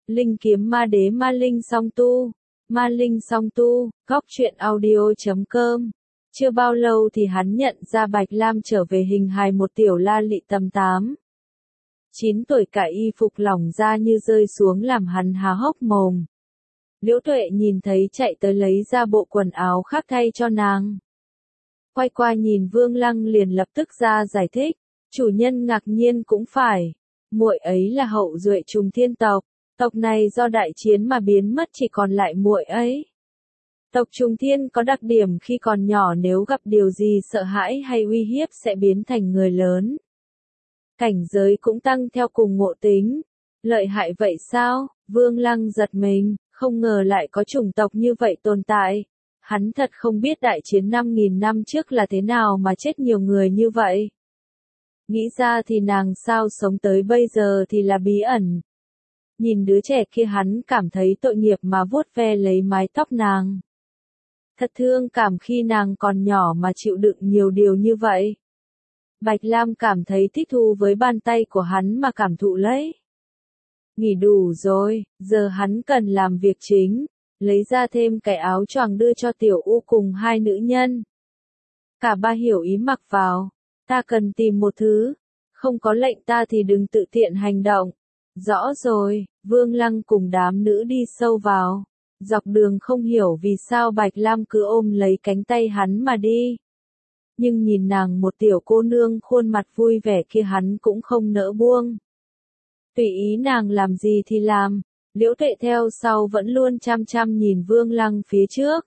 Linh kiếm ma đế ma linh song tu. Ma linh song tu, góc truyện audio.com. Chưa bao lâu thì hắn nhận ra Bạch Lam trở về hình hài một tiểu la lị tầm 8. 9 tuổi, cả y phục lỏng ra như rơi xuống làm hắn há hốc mồm. Liễu Tuệ nhìn thấy chạy tới lấy ra bộ quần áo khác thay cho nàng. Quay qua nhìn Vương Lăng liền lập tức ra giải thích, chủ nhân ngạc nhiên cũng phải. Muội ấy là hậu duệ Trùng Thiên tộc, tộc này do đại chiến mà biến mất chỉ còn lại muội ấy. Tộc Trùng Thiên có đặc điểm khi còn nhỏ nếu gặp điều gì sợ hãi hay uy hiếp sẽ biến thành người lớn. Cảnh giới cũng tăng theo cùng ngộ tính. Lợi hại vậy sao? Vương Lăng giật mình, không ngờ lại có chủng tộc như vậy tồn tại. Hắn thật không biết đại chiến 5.000 năm trước là thế nào mà chết nhiều người như vậy. Nghĩ ra thì nàng sao sống tới bây giờ thì là bí ẩn. Nhìn đứa trẻ kia hắn cảm thấy tội nghiệp mà vuốt ve lấy mái tóc nàng. Thật thương cảm khi nàng còn nhỏ mà chịu đựng nhiều điều như vậy. Bạch Lam cảm thấy thích thú với bàn tay của hắn mà cảm thụ lấy. Nghỉ đủ rồi, giờ hắn cần làm việc chính, lấy ra thêm cái áo choàng đưa cho Tiểu U cùng hai nữ nhân. Cả ba hiểu ý mặc vào, ta cần tìm một thứ, không có lệnh ta thì đừng tự tiện hành động. Rõ rồi, Vương Lăng cùng đám nữ đi sâu vào, dọc đường không hiểu vì sao Bạch Lam cứ ôm lấy cánh tay hắn mà đi. Nhưng nhìn nàng một tiểu cô nương khuôn mặt vui vẻ kia hắn cũng không nỡ buông. Tùy ý nàng làm gì thì làm, Liễu Tuệ theo sau vẫn luôn chăm chăm nhìn Vương Lăng phía trước.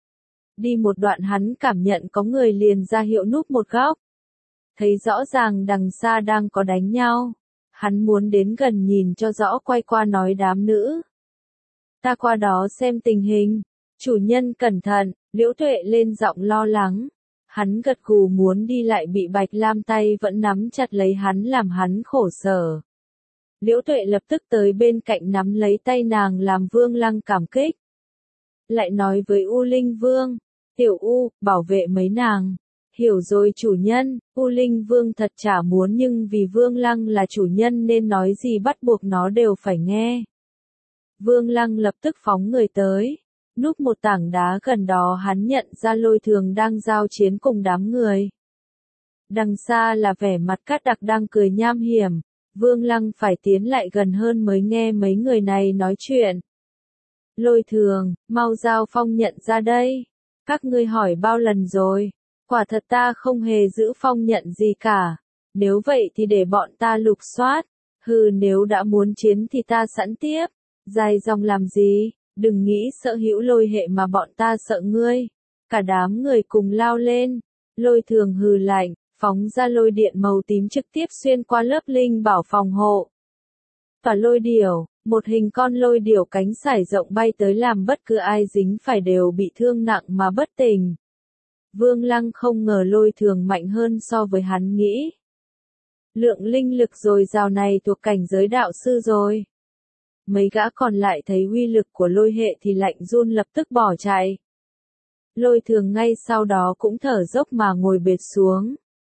Đi một đoạn hắn cảm nhận có người liền ra hiệu núp một góc. Thấy rõ ràng đằng xa đang có đánh nhau. Hắn muốn đến gần nhìn cho rõ, quay qua nói đám nữ. Ta qua đó xem tình hình. Chủ nhân cẩn thận, Liễu Tuệ lên giọng lo lắng. Hắn gật gù muốn đi lại bị Bạch Lam tay vẫn nắm chặt lấy hắn làm hắn khổ sở. Liễu Tuệ lập tức tới bên cạnh nắm lấy tay nàng làm Vương Lăng cảm kích. Lại nói với U Linh Vương, Tiểu U, bảo vệ mấy nàng. Hiểu rồi chủ nhân, U Linh Vương thật chả muốn nhưng vì Vương Lăng là chủ nhân nên nói gì bắt buộc nó đều phải nghe. Vương Lăng lập tức phóng người tới. Núp một tảng đá gần đó hắn nhận ra Lôi Thường đang giao chiến cùng đám người. Đằng xa là vẻ mặt Cát Đặc đang cười nham hiểm. Vương Lăng phải tiến lại gần hơn mới nghe mấy người này nói chuyện. Lôi Thường, mau giao phong nhận ra đây. Các ngươi hỏi bao lần rồi. Quả thật ta không hề giữ phong nhận gì cả. Nếu vậy thì để bọn ta lục soát. Hừ, nếu đã muốn chiến thì ta sẵn tiếp. Dài dòng làm gì, đừng nghĩ sợ hữu lôi hệ mà bọn ta sợ ngươi. Cả đám người cùng lao lên. Lôi Thường hừ lạnh, phóng ra lôi điện màu tím trực tiếp xuyên qua lớp linh bảo phòng hộ. Tỏa lôi điểu, một hình con lôi điểu cánh sải rộng bay tới làm bất cứ ai dính phải đều bị thương nặng mà bất tỉnh. Vương Lăng không ngờ Lôi Thường mạnh hơn so với hắn nghĩ. Lượng linh lực dồi dào này thuộc cảnh giới đạo sư rồi. Mấy gã còn lại thấy uy lực của lôi hệ thì lạnh run lập tức bỏ chạy. Lôi Thường ngay sau đó cũng thở dốc mà ngồi bệt xuống.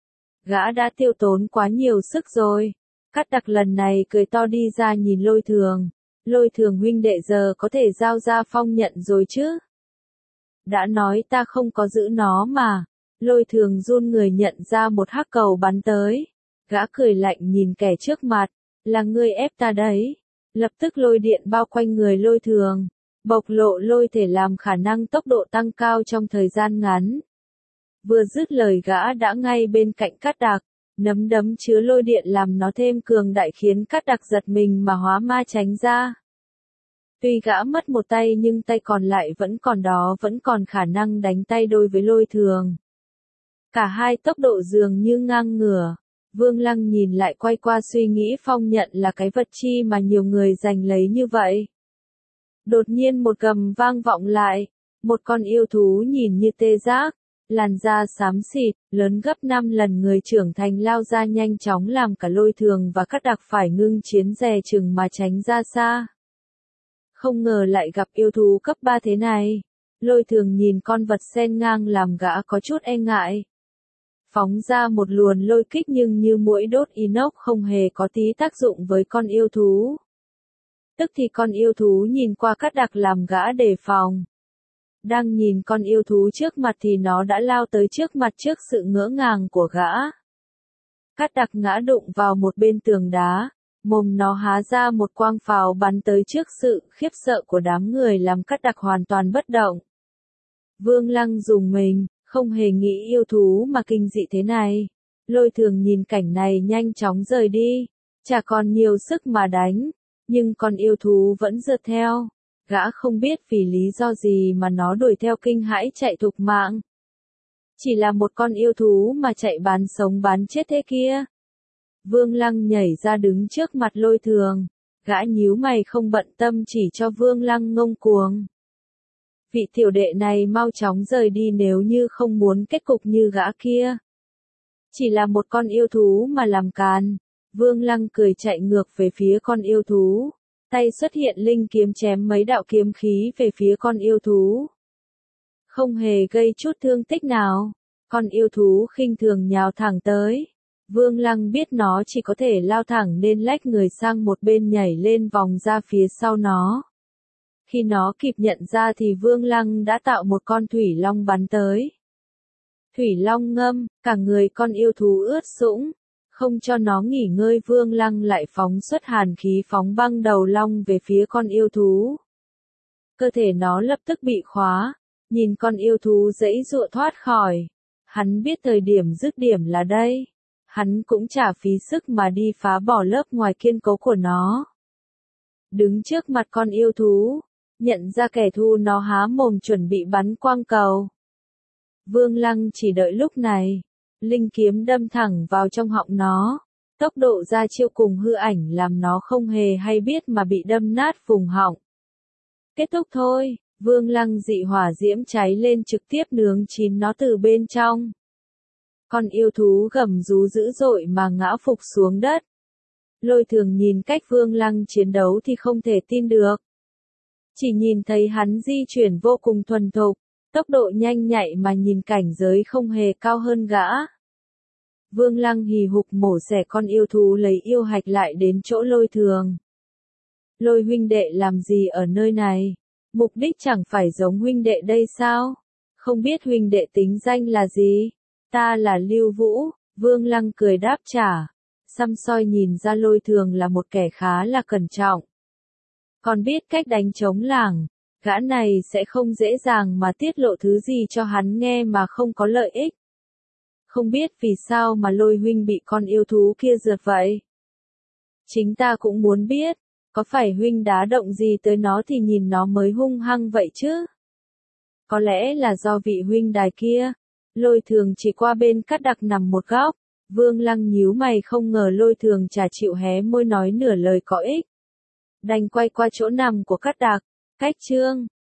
Gã đã tiêu tốn quá nhiều sức rồi. Cát Đặc lần này cười to đi ra nhìn Lôi Thường. Lôi Thường huynh đệ giờ có thể giao ra phong nhận rồi chứ? Đã nói ta không có giữ nó mà. Lôi Thường run người nhận ra một hắc cầu bắn tới. Gã cười lạnh nhìn kẻ trước mặt. Là ngươi ép ta đấy. Lập tức lôi điện bao quanh người Lôi Thường. Bộc lộ lôi thể làm khả năng tốc độ tăng cao trong thời gian ngắn. Vừa dứt lời gã đã ngay bên cạnh Cát Đặc. Nấm đấm chứa lôi điện làm nó thêm cường đại khiến Cát Đặc giật mình mà hóa ma tránh ra. Tuy gã mất một tay nhưng tay còn lại vẫn còn đó, vẫn còn khả năng đánh tay đôi với Lôi Thường. Cả hai tốc độ dường như ngang ngửa. Vương Lăng nhìn lại quay qua suy nghĩ phong nhận là cái vật chi mà nhiều người giành lấy như vậy. Đột nhiên một gầm vang vọng lại. Một con yêu thú nhìn như tê giác. Làn da xám xịt, lớn gấp 5 lần người trưởng thành lao ra nhanh chóng làm cả Lôi Thường và Cát Đặc phải ngưng chiến dè chừng mà tránh ra xa. Không ngờ lại gặp yêu thú cấp 3 thế này. Lôi Thường nhìn con vật sen ngang làm gã có chút e ngại. Phóng ra một luồn lôi kích nhưng như muỗi đốt inox không hề có tí tác dụng với con yêu thú. Tức thì con yêu thú nhìn qua Cát Đặc làm gã đề phòng. Đang nhìn con yêu thú trước mặt thì nó đã lao tới trước mặt trước sự ngỡ ngàng của gã. Cát Đặc ngã đụng vào một bên tường đá, mồm nó há ra một quang pháo bắn tới trước sự khiếp sợ của đám người làm Cát Đặc hoàn toàn bất động. Vương Lăng rùng mình, không hề nghĩ yêu thú mà kinh dị thế này. Lôi Thường nhìn cảnh này nhanh chóng rời đi, chả còn nhiều sức mà đánh, nhưng con yêu thú vẫn rượt theo. Gã không biết vì lý do gì mà nó đuổi theo kinh hãi chạy thục mạng. Chỉ là một con yêu thú mà chạy bán sống bán chết thế kia. Vương Lăng nhảy ra đứng trước mặt Lôi Thường. Gã nhíu mày không bận tâm chỉ cho Vương Lăng ngông cuồng. Vị tiểu đệ này mau chóng rời đi nếu như không muốn kết cục như gã kia. Chỉ là một con yêu thú mà làm càn. Vương Lăng cười chạy ngược về phía con yêu thú. Tay xuất hiện linh kiếm chém mấy đạo kiếm khí về phía con yêu thú. Không hề gây chút thương tích nào. Con yêu thú khinh thường nhào thẳng tới. Vương Lăng biết nó chỉ có thể lao thẳng nên lách người sang một bên nhảy lên vòng ra phía sau nó. Khi nó kịp nhận ra thì Vương Lăng đã tạo một con thủy long bắn tới. Thủy long ngâm, cả người con yêu thú ướt sũng. Không cho nó nghỉ ngơi Vương Lăng lại phóng xuất hàn khí phóng băng đầu long về phía con yêu thú. Cơ thể nó lập tức bị khóa, nhìn con yêu thú giãy giụa thoát khỏi. Hắn biết thời điểm dứt điểm là đây. Hắn cũng chả phí sức mà đi phá bỏ lớp ngoài kiên cố của nó. Đứng trước mặt con yêu thú, nhận ra kẻ thù nó há mồm chuẩn bị bắn quang cầu. Vương Lăng chỉ đợi lúc này. Linh kiếm đâm thẳng vào trong họng nó. Tốc độ ra chiêu cùng hư ảnh làm nó không hề hay biết mà bị đâm nát vùng họng. Kết thúc thôi, Vương Lăng dị hỏa diễm cháy lên trực tiếp nướng chín nó từ bên trong. Con yêu thú gầm rú dữ dội mà ngã phục xuống đất. Lôi Thường nhìn cách Vương Lăng chiến đấu thì không thể tin được. Chỉ nhìn thấy hắn di chuyển vô cùng thuần thục. Tốc độ nhanh nhạy mà nhìn cảnh giới không hề cao hơn gã. Vương Lăng hì hục mổ xẻ con yêu thú lấy yêu hạch lại đến chỗ Lôi Thường. Lôi huynh đệ làm gì ở nơi này? Mục đích chẳng phải giống huynh đệ đây sao? Không biết huynh đệ tính danh là gì? Ta là Lưu Vũ, Vương Lăng cười đáp trả. Săm soi nhìn ra Lôi Thường là một kẻ khá là cẩn trọng. Còn biết cách đánh trống lảng. Gã này sẽ không dễ dàng mà tiết lộ thứ gì cho hắn nghe mà không có lợi ích. Không biết vì sao mà Lôi huynh bị con yêu thú kia rượt vậy? Chính ta cũng muốn biết, có phải huynh đá động gì tới nó thì nhìn nó mới hung hăng vậy chứ? Có lẽ là do vị huynh đài kia. Lôi Thường chỉ qua bên Cát Đặc nằm một góc. Vương Lăng nhíu mày không ngờ Lôi Thường chả chịu hé môi nói nửa lời có ích. Đành quay qua chỗ nằm của Cát Đặc. Cách chương